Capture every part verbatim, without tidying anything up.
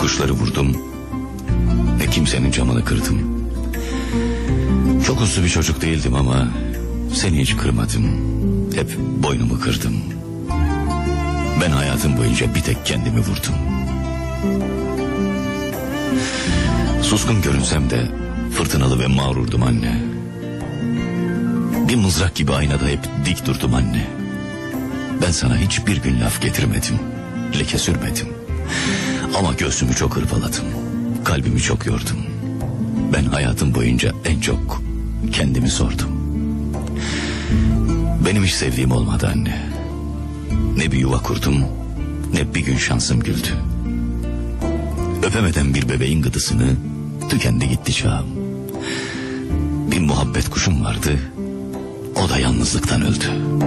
kuşları vurdum, ne kimsenin camını kırdım. Çok uslu bir çocuk değildim ama seni hiç kırmadım. Hep boynumu kırdım. Ben hayatım boyunca bir tek kendimi vurdum. Suskun görünsem de fırtınalı ve mağrurdum anne. Bir mızrak gibi aynada hep dik durdum anne. Ben sana hiçbir gün laf getirmedim, leke sürmedim. Ama göğsümü çok hırpaladım, kalbimi çok yordum. Ben hayatım boyunca en çok kendimi sordum. Benim hiç sevdiğim olmadı anne. Ne bir yuva kurdum, ne bir gün şansım güldü. Öpemeden bir bebeğin gıdısını, tükendi gitti çağım. Bir muhabbet kuşum vardı, o da yalnızlıktan öldü.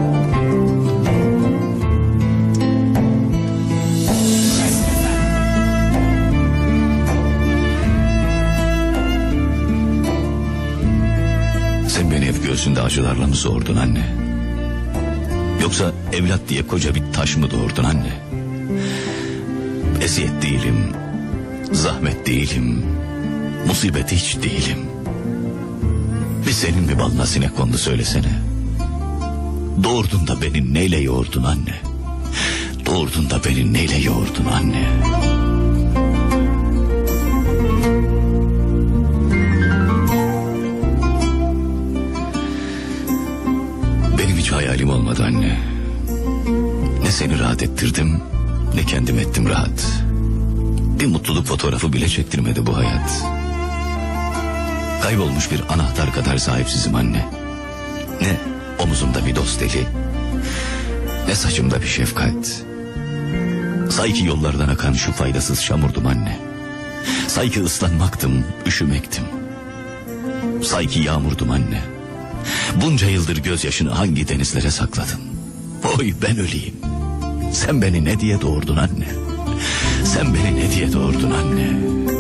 Sen beni hep göğsünde acılarla mı sordun anne? Yoksa evlat diye koca bir taş mı doğurdun anne? Eziyet değilim, zahmet değilim, musibet hiç değilim. Bir senin mi balına sinek kondu söylesene. Doğurdun da beni neyle yoğurdun anne? Doğurdun da beni neyle yoğurdun anne? Benim hiç hayalim olmadı anne. Ne seni rahat ettirdim, ne kendim ettim rahat. Bir mutluluk fotoğrafı bile çektirmedi bu hayat. Kaybolmuş bir anahtar kadar sahipsizim anne. Ne omuzumda bir dost eli, ne saçımda bir şefkat. Say ki yollardan akan şu faydasız çamurdum anne. Say ki ıslanmaktım, üşümektim. Say ki yağmurdum anne. Bunca yıldır gözyaşını hangi denizlere sakladın? Oy ben öleyim. Sen beni ne diye doğurdun anne? Sen beni ne diye doğurdun anne?